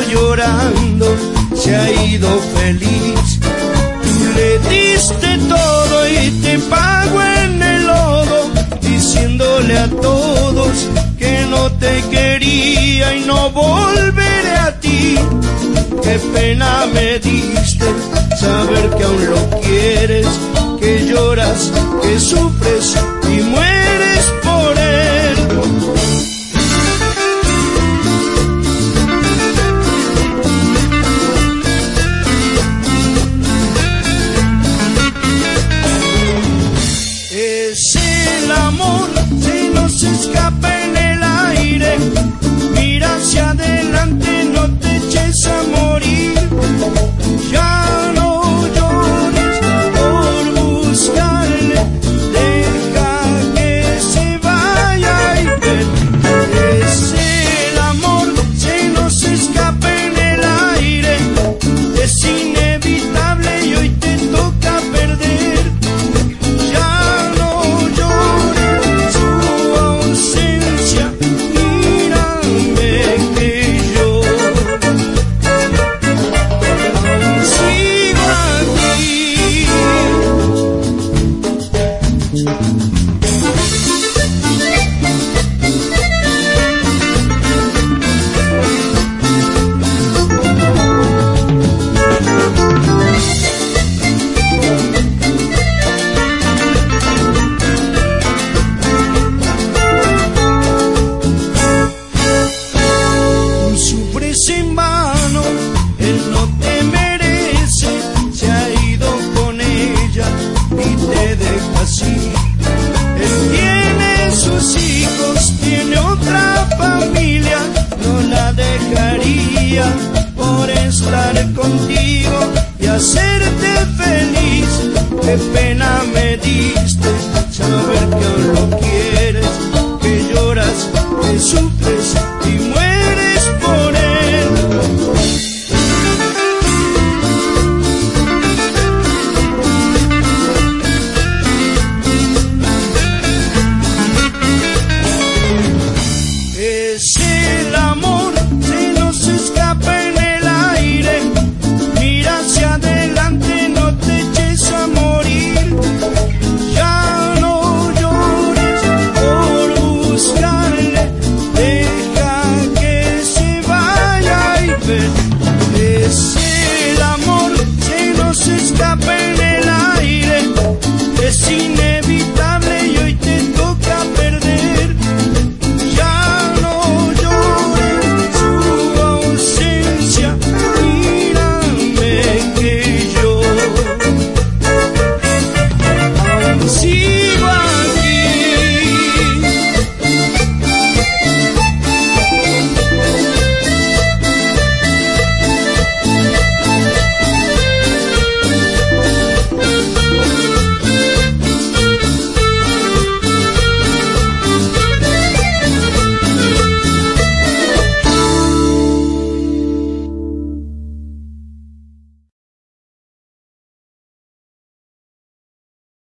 llorando, se ha ido feliz. Tú le diste todo y te pagó en el lodo, diciéndole a todos que no te quería y no volveré a ti. Qué pena me diste saber que aún lo quieres, que lloras, que sufres y mueres por él. Es el amor, se nos escapa en el aire. Mira hacia adelante, no te eches a morir. Ya no llores por buscarle, deja que se vaya y ven. Es el amor, se nos escapa en el aire. Es inevitable y hoy te toca perder. Ya no llores su ausencia, mírame que yo aún sigo aquí. Tú sufres en vano, él no te merece, se ha ido con ella y te deja así. Él tiene sus hijos, tiene otra familia, no la dejaría por estar contigo.